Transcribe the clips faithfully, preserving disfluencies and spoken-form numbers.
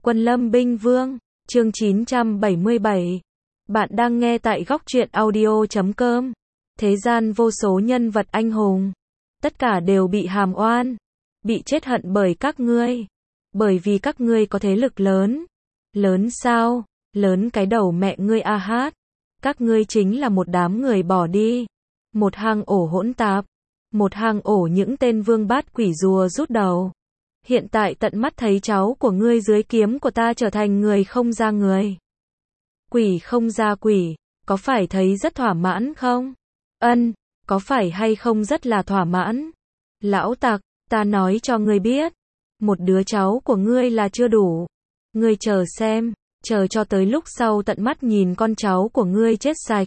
Quân Lâm Binh Vương, chương chín trăm bảy mươi bảy. Bạn đang nghe tại góc truyện audio chấm com. Thế gian vô số nhân vật anh hùng, tất cả đều bị hàm oan, bị chết hận bởi các ngươi. Bởi vì các ngươi có thế lực lớn. Lớn sao? Lớn cái đầu mẹ ngươi a hát. Các ngươi chính là một đám người bỏ đi. Một hang ổ hỗn tạp. Một hang ổ những tên vương bát quỷ rùa rút đầu. Hiện tại tận mắt thấy cháu của ngươi dưới kiếm của ta trở thành người không ra người. Quỷ không ra quỷ, có phải thấy rất thỏa mãn không? Ân, có phải hay không rất là thỏa mãn? Lão tặc, ta nói cho ngươi biết, một đứa cháu của ngươi là chưa đủ. Ngươi chờ xem, chờ cho tới lúc sau tận mắt nhìn con cháu của ngươi chết sạch.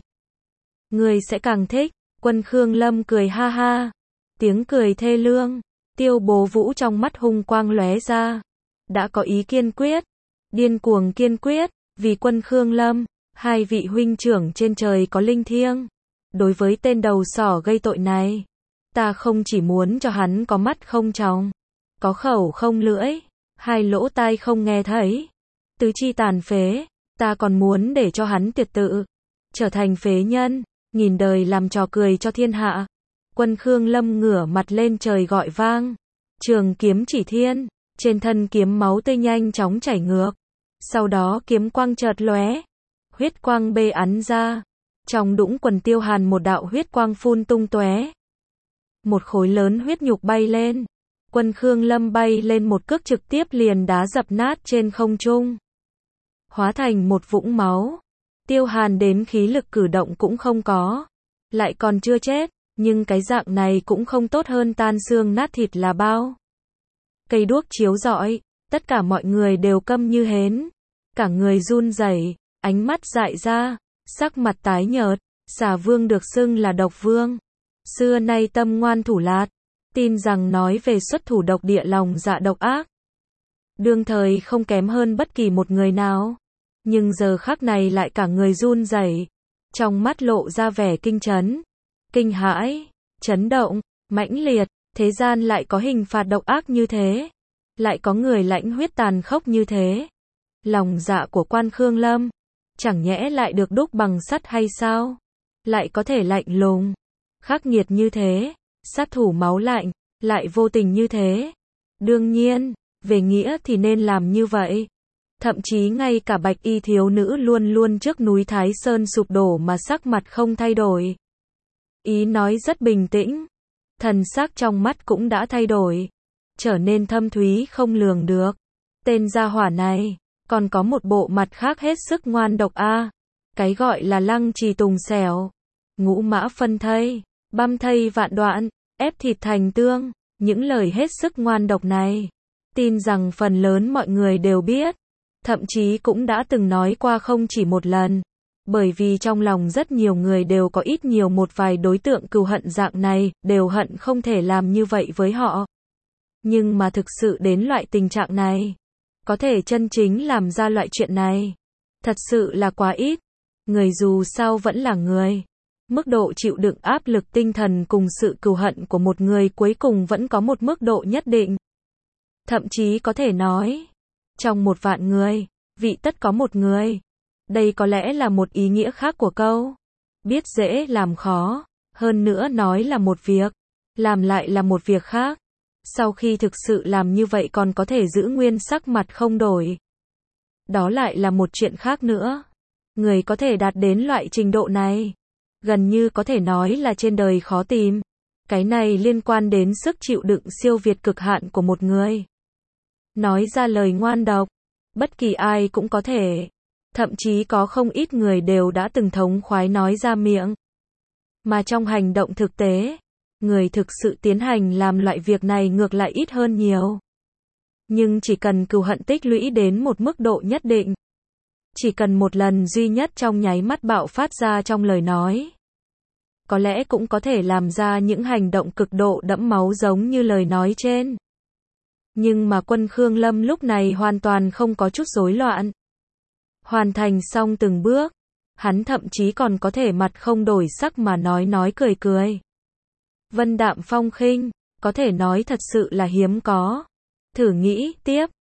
Ngươi sẽ càng thích. Quân Khương Lâm cười ha ha. Tiếng cười thê lương. Tiêu Bố Vũ trong mắt hung quang lóe ra. Đã có ý kiên quyết. Điên cuồng kiên quyết. Vì Quân Khương Lâm, hai vị huynh trưởng trên trời có linh thiêng. Đối với tên đầu sỏ gây tội này, ta không chỉ muốn cho hắn có mắt không tròng, có khẩu không lưỡi, hai lỗ tai không nghe thấy, tứ chi tàn phế, ta còn muốn để cho hắn tiệt tự, trở thành phế nhân, nghìn đời làm trò cười cho thiên hạ. Quân Khương Lâm ngửa mặt lên trời gọi vang. Trường kiếm chỉ thiên, trên thân kiếm máu tươi nhanh chóng chảy ngược. Sau đó kiếm quang chợt lóe, huyết quang bê ắn ra. Trong đũng quần Tiêu Hàn một đạo huyết quang phun tung tóe. Một khối lớn huyết nhục bay lên. Quân Khương Lâm bay lên một cước trực tiếp liền đá dập nát trên không trung. Hóa thành một vũng máu. Tiêu Hàn đến khí lực cử động cũng không có. Lại còn chưa chết, nhưng cái dạng này cũng không tốt hơn tan xương nát thịt là bao. Cây đuốc chiếu rọi, tất cả mọi người đều câm như hến. Cả người run rẩy, ánh mắt dại ra, sắc mặt tái nhợt. Xà Vương được xưng là độc vương. Xưa nay tâm ngoan thủ lạt, tin rằng nói về xuất thủ độc địa lòng dạ độc ác. Đương thời không kém hơn bất kỳ một người nào. Nhưng giờ khắc này lại cả người run rẩy, trong mắt lộ ra vẻ kinh chấn, kinh hãi, chấn động, mãnh liệt. Thế gian lại có hình phạt độc ác như thế, lại có người lãnh huyết tàn khốc như thế. Lòng dạ của Quan Khương Lâm, chẳng nhẽ lại được đúc bằng sắt hay sao? Lại có thể lạnh lùng, khắc nghiệt như thế, sát thủ máu lạnh, lại vô tình như thế. Đương nhiên, về nghĩa thì nên làm như vậy. Thậm chí ngay cả bạch y thiếu nữ luôn luôn trước núi Thái Sơn sụp đổ mà sắc mặt không thay đổi. Ý nói rất bình tĩnh, thần sắc trong mắt cũng đã thay đổi, trở nên thâm thúy không lường được. Tên gia hỏa này, còn có một bộ mặt khác hết sức ngoan độc a. Cái gọi là lăng trì tùng xẻo, ngũ mã phân thây, băm thây vạn đoạn, ép thịt thành tương. Những lời hết sức ngoan độc này, tin rằng phần lớn mọi người đều biết. Thậm chí cũng đã từng nói qua không chỉ một lần. Bởi vì trong lòng rất nhiều người đều có ít nhiều một vài đối tượng cừu hận dạng này, đều hận không thể làm như vậy với họ. Nhưng mà thực sự đến loại tình trạng này, có thể chân chính làm ra loại chuyện này, thật sự là quá ít. Người dù sao vẫn là người. Mức độ chịu đựng áp lực tinh thần cùng sự cừu hận của một người cuối cùng vẫn có một mức độ nhất định. Thậm chí có thể nói, trong một vạn người, vị tất có một người. Đây có lẽ là một ý nghĩa khác của câu biết dễ làm khó, hơn nữa nói là một việc, làm lại là một việc khác. Sau khi thực sự làm như vậy còn có thể giữ nguyên sắc mặt không đổi, đó lại là một chuyện khác nữa. Người có thể đạt đến loại trình độ này, gần như có thể nói là trên đời khó tìm. Cái này liên quan đến sức chịu đựng siêu việt cực hạn của một người. Nói ra lời ngoan độc, bất kỳ ai cũng có thể. Thậm chí có không ít người đều đã từng thống khoái nói ra miệng. Mà trong hành động thực tế, người thực sự tiến hành làm loại việc này ngược lại ít hơn nhiều. Nhưng chỉ cần cừu hận tích lũy đến một mức độ nhất định, chỉ cần một lần duy nhất trong nháy mắt bạo phát ra trong lời nói, có lẽ cũng có thể làm ra những hành động cực độ đẫm máu giống như lời nói trên. Nhưng mà Quân Khương Lâm lúc này hoàn toàn không có chút rối loạn. Hoàn thành xong từng bước, hắn thậm chí còn có thể mặt không đổi sắc mà nói nói cười cười. Vân đạm phong khinh, có thể nói thật sự là hiếm có. Thử nghĩ tiếp,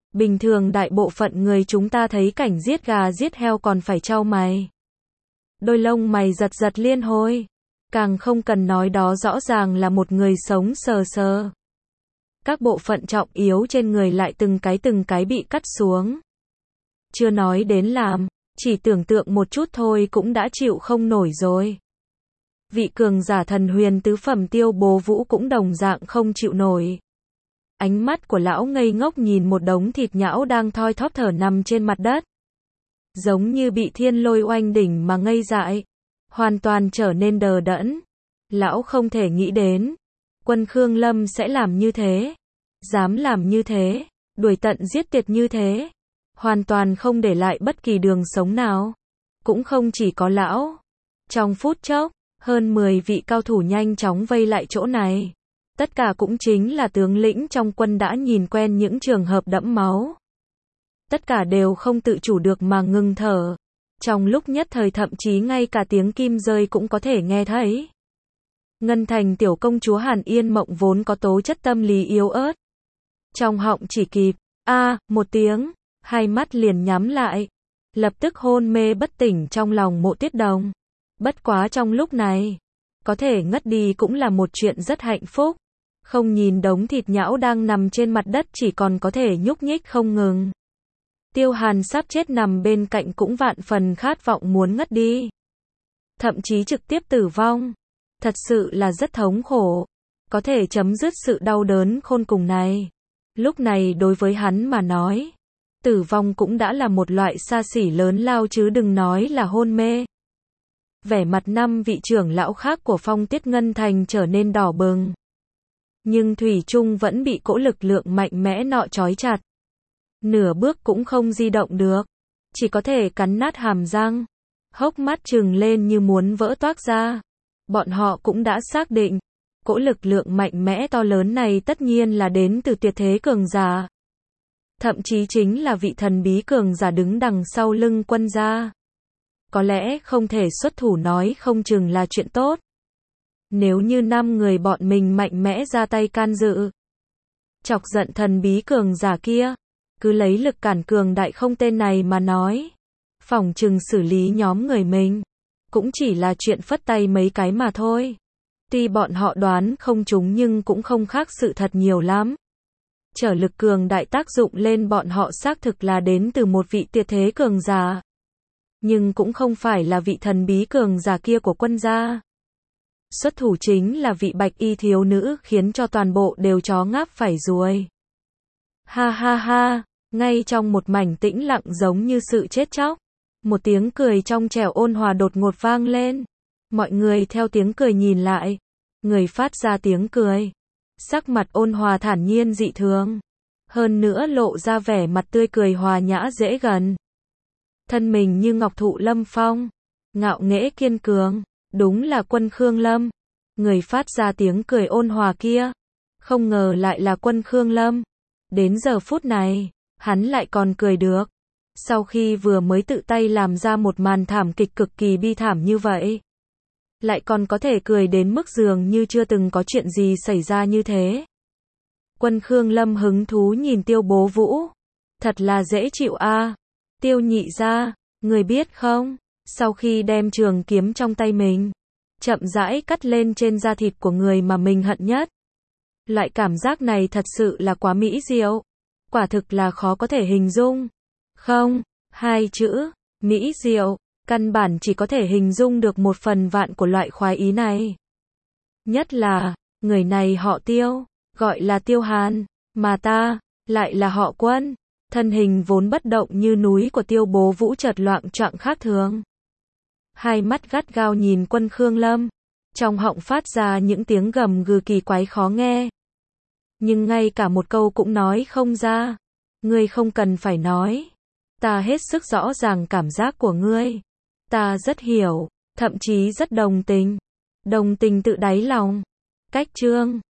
Bình thường đại bộ phận người chúng ta thấy cảnh giết gà giết heo còn phải chau mày. Đôi lông mày giật giật liên hồi. Càng không cần nói đó rõ ràng là một người sống sờ sờ. Các bộ phận trọng yếu trên người lại từng cái từng cái bị cắt xuống. Chưa nói đến làm, chỉ tưởng tượng một chút thôi cũng đã chịu không nổi rồi. Vị cường giả thần huyền tứ phẩm Tiêu Bố Vũ cũng đồng dạng không chịu nổi. Ánh mắt của lão ngây ngốc nhìn một đống thịt nhão đang thoi thóp thở nằm trên mặt đất. Giống như bị thiên lôi oanh đỉnh mà ngây dại. Hoàn toàn trở nên đờ đẫn. Lão không thể nghĩ đến. Quân Khương Lâm sẽ làm như thế. Dám làm như thế. Đuổi tận giết tuyệt như thế. Hoàn toàn không để lại bất kỳ đường sống nào. Cũng không chỉ có lão. Trong phút chốc, hơn mười vị cao thủ nhanh chóng vây lại chỗ này. Tất cả cũng chính là tướng lĩnh trong quân đã nhìn quen những trường hợp đẫm máu. Tất cả đều không tự chủ được mà ngừng thở. Trong lúc nhất thời thậm chí ngay cả tiếng kim rơi cũng có thể nghe thấy. Ngân Thành tiểu công chúa Hàn Yên Mộng vốn có tố chất tâm lý yếu ớt. Trong họng chỉ kịp, a một tiếng, hai mắt liền nhắm lại. Lập tức hôn mê bất tỉnh trong lòng Mộ Tuyết Đồng. Bất quá trong lúc này, có thể ngất đi cũng là một chuyện rất hạnh phúc. Không nhìn đống thịt nhão đang nằm trên mặt đất chỉ còn có thể nhúc nhích không ngừng. Tiêu Hàn sắp chết nằm bên cạnh cũng vạn phần khát vọng muốn ngất đi. Thậm chí trực tiếp tử vong. Thật sự là rất thống khổ. Có thể chấm dứt sự đau đớn khôn cùng này. Lúc này đối với hắn mà nói, tử vong cũng đã là một loại xa xỉ lớn lao chứ đừng nói là hôn mê. Vẻ mặt năm vị trưởng lão khác của Phong Tiết Ngân Thành trở nên đỏ bừng. Nhưng thủy chung vẫn bị cỗ lực lượng mạnh mẽ nọ trói chặt. Nửa bước cũng không di động được. Chỉ có thể cắn nát hàm răng. Hốc mắt trừng lên như muốn vỡ toác ra. Bọn họ cũng đã xác định. Cỗ lực lượng mạnh mẽ to lớn này tất nhiên là đến từ tuyệt thế cường giả. Thậm chí chính là vị thần bí cường giả đứng đằng sau lưng quân gia. Có lẽ không thể xuất thủ nói không chừng là chuyện tốt. Nếu như năm người bọn mình mạnh mẽ ra tay can dự. Chọc giận thần bí cường giả kia. Cứ lấy lực cản cường đại không tên này mà nói. Phỏng chừng xử lý nhóm người mình. Cũng chỉ là chuyện phất tay mấy cái mà thôi. Tuy bọn họ đoán không trúng nhưng cũng không khác sự thật nhiều lắm. Trở lực cường đại tác dụng lên bọn họ xác thực là đến từ một vị tuyệt thế cường giả. Nhưng cũng không phải là vị thần bí cường giả kia của quân gia. Xuất thủ chính là vị bạch y thiếu nữ khiến cho toàn bộ đều chó ngáp phải ruồi. Ha ha ha, ngay trong một mảnh tĩnh lặng giống như sự chết chóc. Một tiếng cười trong trẻo ôn hòa đột ngột vang lên. Mọi người theo tiếng cười nhìn lại. Người phát ra tiếng cười. Sắc mặt ôn hòa thản nhiên dị thường. Hơn nữa lộ ra vẻ mặt tươi cười hòa nhã dễ gần. Thân mình như ngọc thụ lâm phong. Ngạo nghễ kiên cường. Đúng là Quân Khương Lâm. Người phát ra tiếng cười ôn hòa kia. Không ngờ lại là Quân Khương Lâm. Đến giờ phút này, hắn lại còn cười được. Sau khi vừa mới tự tay làm ra một màn thảm kịch cực kỳ bi thảm như vậy. Lại còn có thể cười đến mức dường như chưa từng có chuyện gì xảy ra như thế. Quân Khương Lâm hứng thú nhìn Tiêu Bố Vũ. Thật là dễ chịu a. À. Tiêu nhị gia, người biết không? Sau khi đem trường kiếm trong tay mình, chậm rãi cắt lên trên da thịt của người mà mình hận nhất. Loại cảm giác này thật sự là quá mỹ diệu. Quả thực là khó có thể hình dung. Không, hai chữ, mỹ diệu, căn bản chỉ có thể hình dung được một phần vạn của loại khoái ý này. Nhất là, người này họ Tiêu, gọi là Tiêu Hàn, mà ta, lại là họ Quân. Thân hình vốn bất động như núi của Tiêu Bố Vũ chợt loạng choạng khác thường. Hai mắt gắt gao nhìn Quân Khương Lâm, trong họng phát ra những tiếng gầm gừ kỳ quái khó nghe. Nhưng ngay cả một câu cũng nói không ra. Ngươi không cần phải nói. Ta hết sức rõ ràng cảm giác của ngươi. Ta rất hiểu, thậm chí rất đồng tình. Đồng tình tự đáy lòng. Cách chương